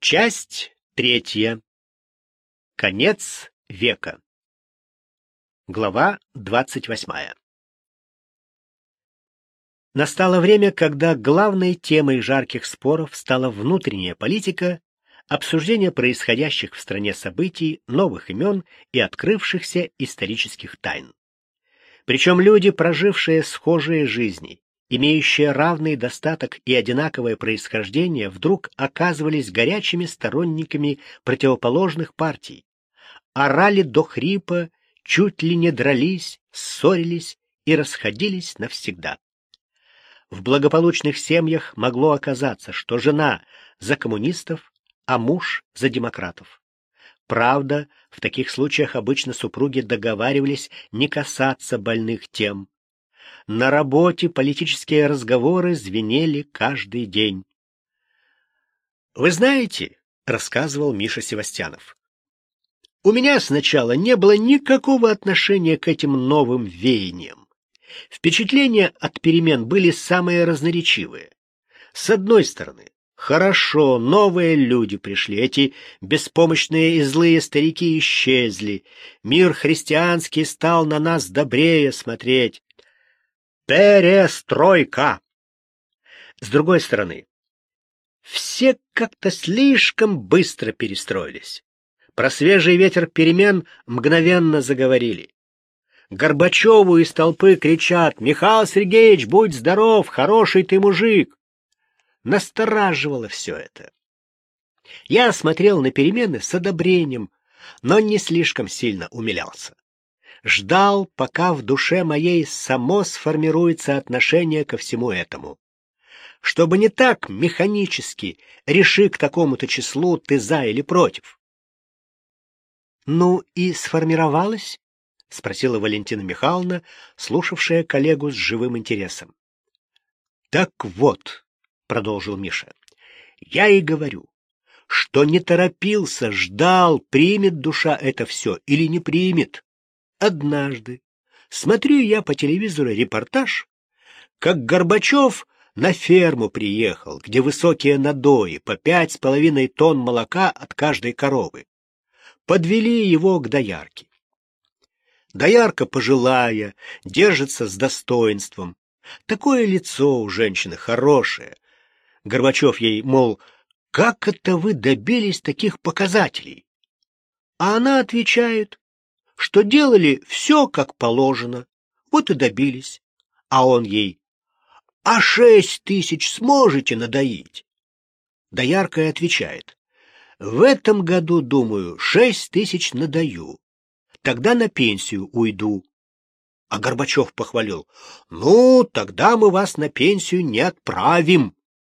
Часть третья. Конец века. Глава 28. Настало время, когда главной темой жарких споров стала внутренняя политика, обсуждение происходящих в стране событий, новых имен и открывшихся исторических тайн. Причем люди, прожившие схожие жизни, имеющие равный достаток и одинаковое происхождение, вдруг оказывались горячими сторонниками противоположных партий, орали до хрипа, чуть ли не дрались, ссорились и расходились навсегда. В благополучных семьях могло оказаться, что жена за коммунистов, а муж за демократов. Правда, в таких случаях обычно супруги договаривались не касаться больных тем. На работе политические разговоры звенели каждый день. «Вы знаете, — рассказывал Миша Севастьянов, — у меня сначала не было никакого отношения к этим новым веяниям. Впечатления от перемен были самые разноречивые. С одной стороны, хорошо, новые люди пришли, эти беспомощные и злые старики исчезли, мир христианский стал на нас добрее смотреть. Перестройка! С другой стороны, все как-то слишком быстро перестроились. Про свежий ветер перемен мгновенно заговорили. Горбачеву из толпы кричат: «Михаил Сергеевич, будь здоров, хороший ты мужик!» Настораживало все это. Я смотрел на перемены с одобрением, но не слишком сильно умилялся. Ждал, пока в душе моей само сформируется отношение ко всему этому. Чтобы не так механически реши к такому-то числу, ты за или против. «Ну и сформировалось?» — спросила Валентина Михайловна, слушавшая коллегу с живым интересом. «Так вот», — продолжил Миша, — «я и говорю, что не торопился, ждал, примет душа это все или не примет. Однажды смотрю я по телевизору репортаж, как Горбачев на ферму приехал, где высокие надои, по 5,5 тонн молока от каждой коровы. Подвели его к доярке. Доярка пожилая, держится с достоинством. Такое лицо у женщины хорошее. Горбачев ей, мол, как это вы добились таких показателей? А она отвечает, что делали все как положено, вот и добились. А он ей: «А 6 тысяч сможете надоить?» Доярка и отвечает: «В этом году, думаю, 6 тысяч надою. Тогда на пенсию уйду». А Горбачев похвалил: «Ну, тогда мы вас на пенсию не отправим».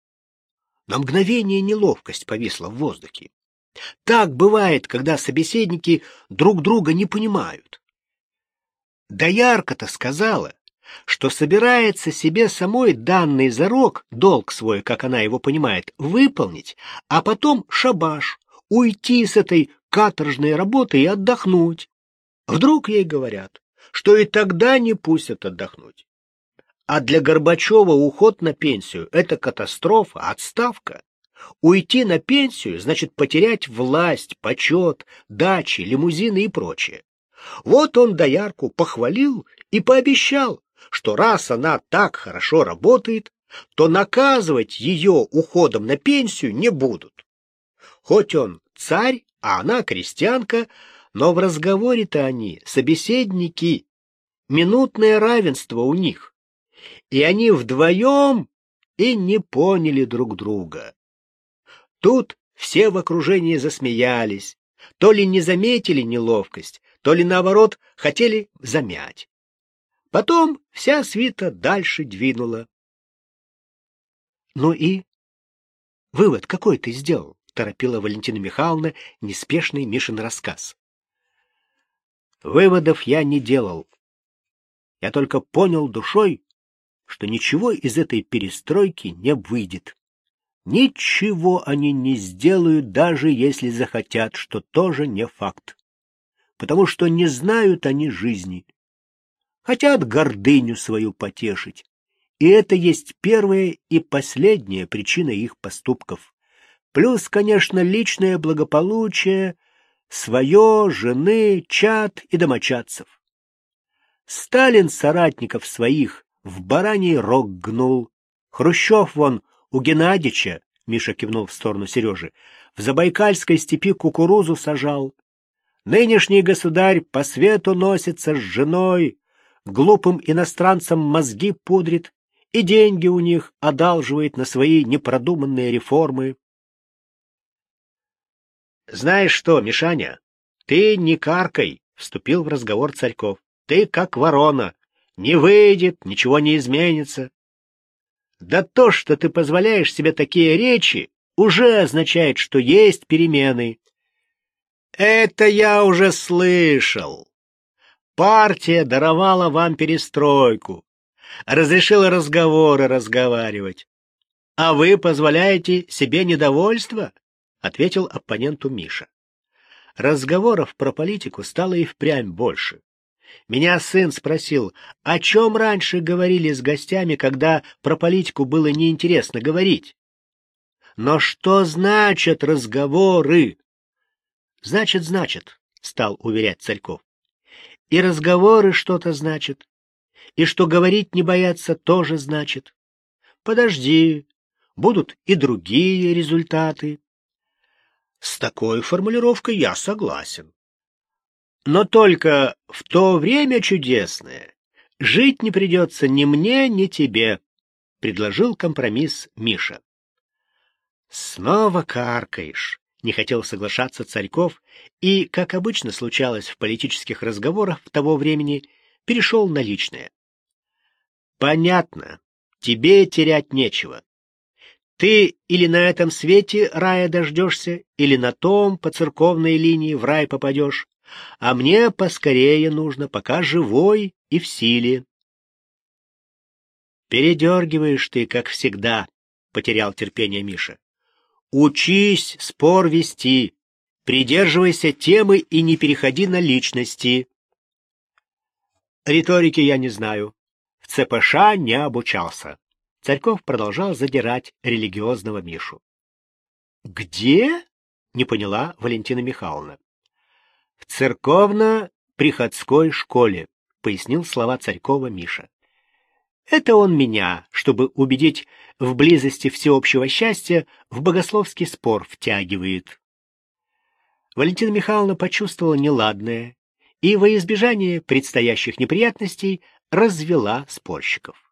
На мгновение неловкость повисла в воздухе. Так бывает, когда собеседники друг друга не понимают. Доярка-то сказала, что собирается себе самой данный зарок, долг свой, как она его понимает, выполнить, а потом шабаш, уйти с этой каторжной работы и отдохнуть. Вдруг ей говорят, что и тогда не пустят отдохнуть. А для Горбачева уход на пенсию — это катастрофа, отставка. Уйти на пенсию значит потерять власть, почет, дачи, лимузины и прочее. Вот он доярку похвалил и пообещал, что раз она так хорошо работает, то наказывать ее уходом на пенсию не будут. Хоть он царь, а она крестьянка, но в разговоре-то они собеседники, минутное равенство у них. И они вдвоем и не поняли друг друга. Тут все в окружении засмеялись, то ли не заметили неловкость, то ли, наоборот, хотели замять. Потом вся свита дальше двинула. «Ну и? Вывод какой ты сделал?» — торопила Валентина Михайловна неспешный Мишин рассказ. «Выводов я не делал. Я только понял душой, что ничего из этой перестройки не выйдет. Ничего они не сделают, даже если захотят, что тоже не факт. Потому что не знают они жизни. Хотят гордыню свою потешить. И это есть первая и последняя причина их поступков. Плюс, конечно, личное благополучие, свое, жены, чад и домочадцев. Сталин соратников своих в бараний рог гнул. Хрущев вон у Геннадича, Миша кивнул в сторону Сережи, в Забайкальской степи кукурузу сажал. Нынешний государь по свету носится с женой, глупым иностранцам мозги пудрит и деньги у них одалживает на свои непродуманные реформы. Знаешь что, Мишаня, ты не каркай, вступил в разговор Царьков. Ты как ворона. Не выйдет, ничего не изменится. Да то, что ты позволяешь себе такие речи, уже означает, что есть перемены. Это я уже слышал. Партия даровала вам перестройку, разрешила разговоры разговаривать. А вы позволяете себе недовольство? Ответил оппоненту Миша. Разговоров про политику стало и впрямь больше. Меня сын спросил, о чем раньше говорили с гостями, когда про политику было неинтересно говорить. Но что значат разговоры? Значит, стал уверять Царьков. И разговоры что-то значат, и что говорить не бояться тоже значит. Подожди, будут и другие результаты. С такой формулировкой я согласен. Но только в то время чудесное жить не придется ни мне, ни тебе, — предложил компромисс Миша. Снова каркаешь, — не хотел соглашаться Царьков и, как обычно случалось в политических разговорах того времени, перешел на личное. Понятно, тебе терять нечего. Ты или на этом свете рая дождешься, или на том по церковной линии в рай попадешь. А мне поскорее нужно, пока живой и в силе. Передергиваешь ты, как всегда, — потерял терпение Миша. Учись спор вести, придерживайся темы и не переходи на личности. Риторики я не знаю, в ЦПШ не обучался. Царьков продолжал задирать религиозного Мишу. Где? — не поняла Валентина Михайловна. В церковно-приходской школе, — пояснил слова Царькова Миша. Это он меня, чтобы убедить в близости всеобщего счастья, в богословский спор втягивает. Валентина Михайловна почувствовала неладное и во избежание предстоящих неприятностей развела спорщиков.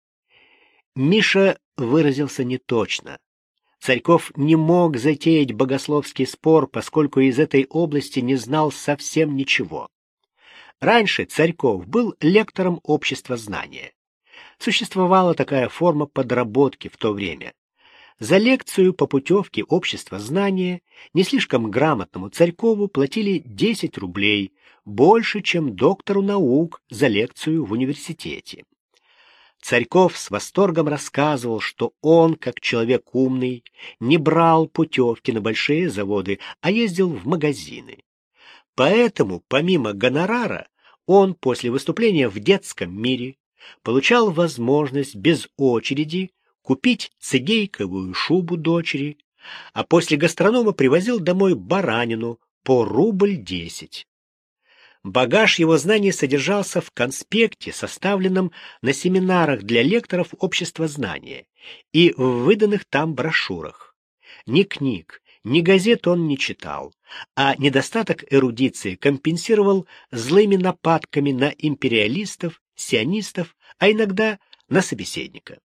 Миша выразился неточно. Царьков не мог затеять богословский спор, поскольку из этой области не знал совсем ничего. Раньше Царьков был лектором общества знания. Существовала такая форма подработки в то время. За лекцию по путевке общества знания не слишком грамотному Царькову платили 10 рублей, больше, чем доктору наук за лекцию в университете. Царьков с восторгом рассказывал, что он, как человек умный, не брал путевки на большие заводы, а ездил в магазины. Поэтому, помимо гонорара, он после выступления в детском мире получал возможность без очереди купить цигейковую шубу дочери, а после гастронома привозил домой баранину по 1 рубль 10. Багаж его знаний содержался в конспекте, составленном на семинарах для лекторов общества знания, и в выданных там брошюрах. Ни книг, ни газет он не читал, а недостаток эрудиции компенсировал злыми нападками на империалистов, сионистов, а иногда на собеседника.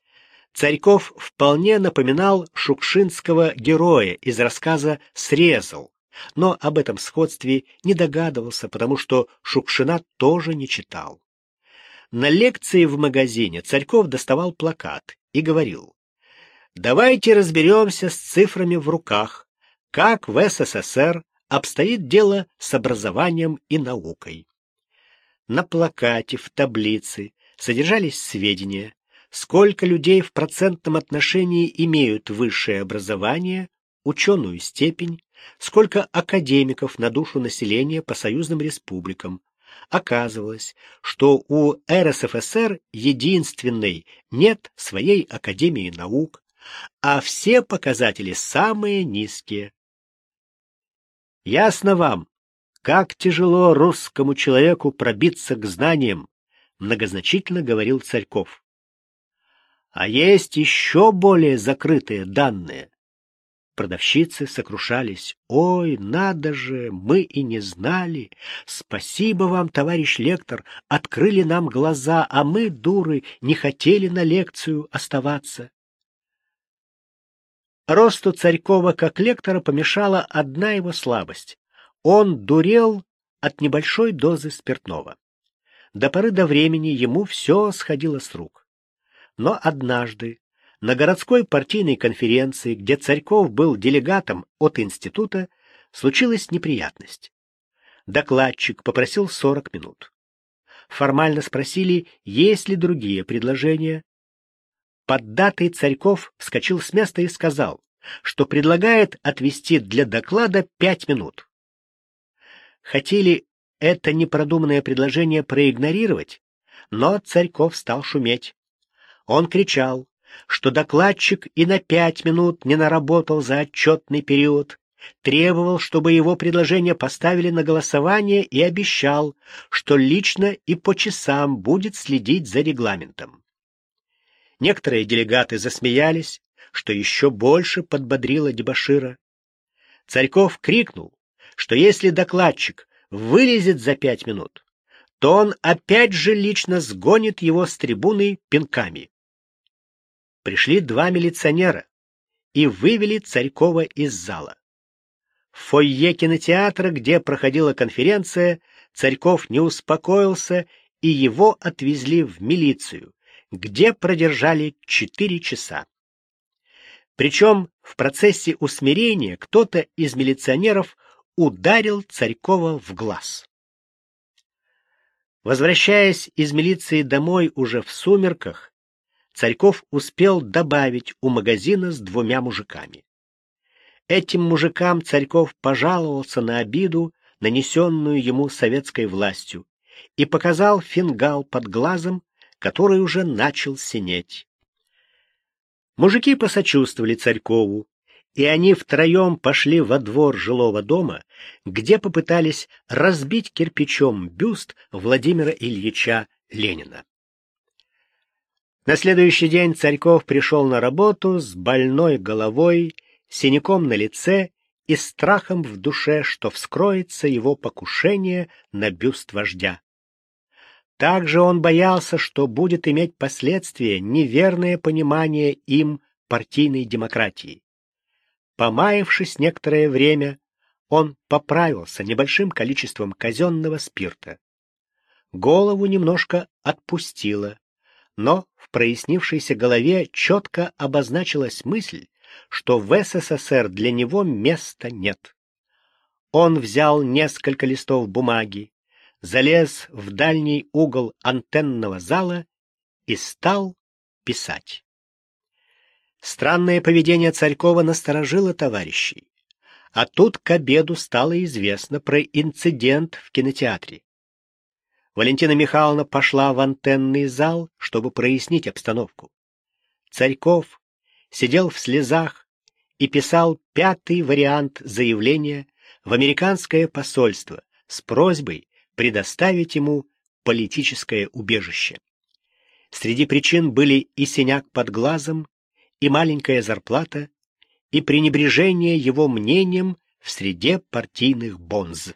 Царьков вполне напоминал шукшинского героя из рассказа «Срезал», но об этом сходстве не догадывался, потому что Шукшина тоже не читал. На лекции в магазине Царьков доставал плакат и говорил: «Давайте разберемся с цифрами в руках, как в СССР обстоит дело с образованием и наукой». На плакате в таблице содержались сведения, сколько людей в процентном отношении имеют высшее образование, ученую степень, сколько академиков на душу населения по союзным республикам. Оказывалось, что у РСФСР единственной нет своей академии наук, а все показатели самые низкие. Ясно вам, как тяжело русскому человеку пробиться к знаниям, многозначительно говорил Царьков. А есть еще более закрытые данные. Продавщицы сокрушались. «Ой, надо же, мы и не знали. Спасибо вам, товарищ лектор, открыли нам глаза, а мы, дуры, не хотели на лекцию оставаться». Росту Царькова как лектора помешала одна его слабость. Он дурел от небольшой дозы спиртного. До поры до времени ему все сходило с рук. Но однажды на городской партийной конференции, где Царьков был делегатом от института, случилась неприятность. Докладчик попросил 40 минут. Формально спросили, есть ли другие предложения. Поддатый Царьков вскочил с места и сказал, что предлагает отвести для доклада 5 минут. Хотели это непродуманное предложение проигнорировать, но Царьков стал шуметь. Он кричал, что докладчик и на 5 минут не наработал за отчетный период, требовал, чтобы его предложение поставили на голосование и обещал, что лично и по часам будет следить за регламентом. Некоторые делегаты засмеялись, что еще больше подбодрило дебошира. Царьков крикнул, что если докладчик вылезет за 5 минут, то он опять же лично сгонит его с трибуны пинками. Пришли 2 милиционера и вывели Царькова из зала. В фойе кинотеатра, где проходила конференция, Царьков не успокоился, и его отвезли в милицию, где продержали 4 часа. Причем в процессе усмирения кто-то из милиционеров ударил Царькова в глаз. Возвращаясь из милиции домой уже в сумерках, Царьков успел добавить у магазина с 2 мужиками. Этим мужикам Царьков пожаловался на обиду, нанесенную ему советской властью, и показал фингал под глазом, который уже начал синеть. Мужики посочувствовали Царькову, и они втроем пошли во двор жилого дома, где попытались разбить кирпичом бюст Владимира Ильича Ленина. На следующий день Царьков пришел на работу с больной головой, синяком на лице и страхом в душе, что вскроется его покушение на бюст вождя. Также он боялся, что будет иметь последствия неверное понимание им партийной демократии. Помаявшись некоторое время, он поправился небольшим количеством казенного спирта. Голову немножко отпустило, но в прояснившейся голове четко обозначилась мысль, что в СССР для него места нет. Он взял несколько листов бумаги, залез в дальний угол антенного зала и стал писать. Странное поведение Царькова насторожило товарищей, а тут к обеду стало известно про инцидент в кинотеатре. Валентина Михайловна пошла в антенный зал, чтобы прояснить обстановку. Царьков сидел в слезах и писал 5-й вариант заявления в американское посольство с просьбой предоставить ему политическое убежище. Среди причин были и синяк под глазом, и маленькая зарплата, и пренебрежение его мнением в среде партийных бонз.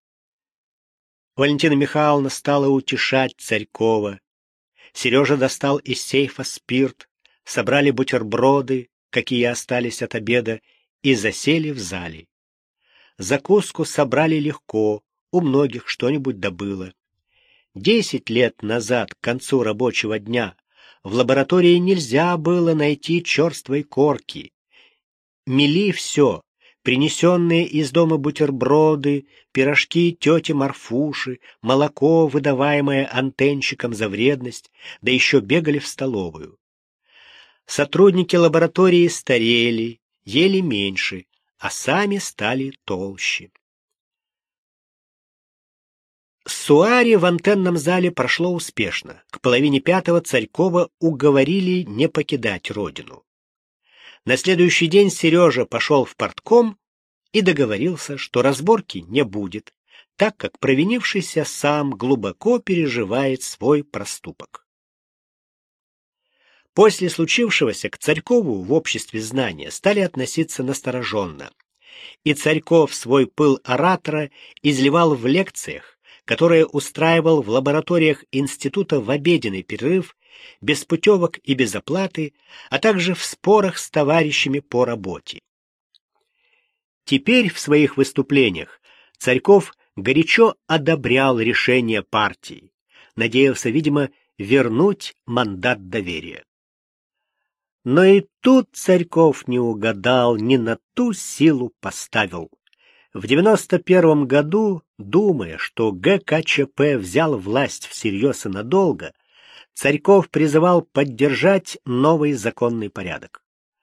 Валентина Михайловна стала утешать Царькова. Сережа достал из сейфа спирт, собрали бутерброды, какие остались от обеда, и засели в зале. Закуску собрали легко, у многих что-нибудь добыло. 10 лет назад, к концу рабочего дня, в лаборатории нельзя было найти черствой корки. Мели все, принесенные из дома бутерброды, пирожки тети Марфуши, молоко, выдаваемое антенщиком за вредность, да еще бегали в столовую. Сотрудники лаборатории старели, ели меньше, а сами стали толще. Суари в антенном зале прошло успешно. К 4:30 Царькова уговорили не покидать родину. На следующий день Сережа пошел в партком и договорился, что разборки не будет, так как провинившийся сам глубоко переживает свой проступок. После случившегося к Царькову в обществе знания стали относиться настороженно, и Царьков свой пыл оратора изливал в лекциях, которые устраивал в лабораториях института в обеденный перерыв, без путевок и без оплаты, а также в спорах с товарищами по работе. Теперь в своих выступлениях Царьков горячо одобрял решение партии, надеялся, видимо, вернуть мандат доверия. Но и тут Царьков не угадал, не на ту силу поставил. В 91 году, думая, что ГКЧП взял власть всерьез и надолго, Царьков призывал поддержать новый законный порядок.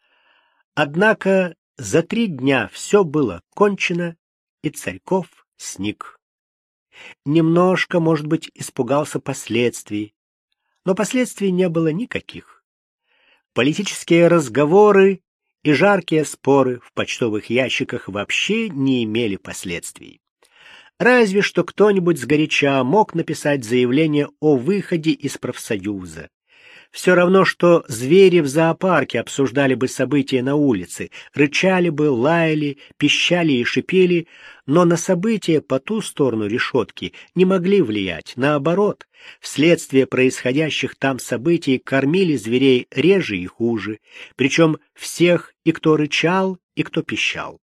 Однако за 3 дня все было кончено, и Царьков сник. Немножко, может быть, испугался последствий, но последствий не было никаких. Политические разговоры и жаркие споры в почтовых ящиках вообще не имели последствий. Разве что кто-нибудь сгоряча мог написать заявление о выходе из профсоюза. Все равно, что звери в зоопарке обсуждали бы события на улице, рычали бы, лаяли, пищали и шипели, но на события по ту сторону решетки не могли влиять. Наоборот, вследствие происходящих там событий кормили зверей реже и хуже, причем всех, и кто рычал, и кто пищал.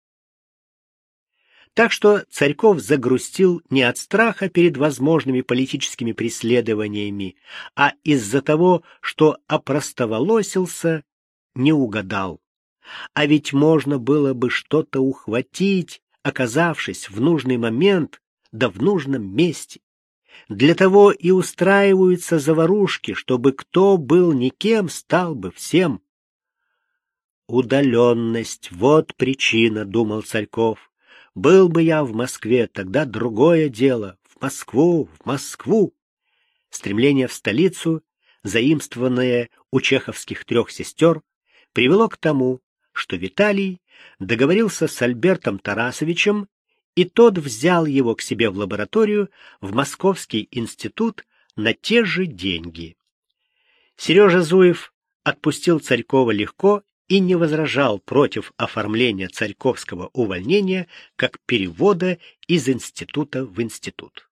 Так что Царьков загрустил не от страха перед возможными политическими преследованиями, а из-за того, что опростоволосился, не угадал. А ведь можно было бы что-то ухватить, оказавшись в нужный момент, да в нужном месте. Для того и устраиваются заварушки, чтобы кто был никем, стал бы всем. Удаленность — вот причина, думал Царьков. Был бы я в Москве, тогда другое дело. В Москву, в Москву. Стремление в столицу, заимствованное у чеховских 3 сестер, привело к тому, что Виталий договорился с Альбертом Тарасовичем, и тот взял его к себе в лабораторию в Московский институт на те же деньги. Сережа Зуев отпустил Царькова легко и не возражал против оформления царьковского увольнения как перевода из института в институт.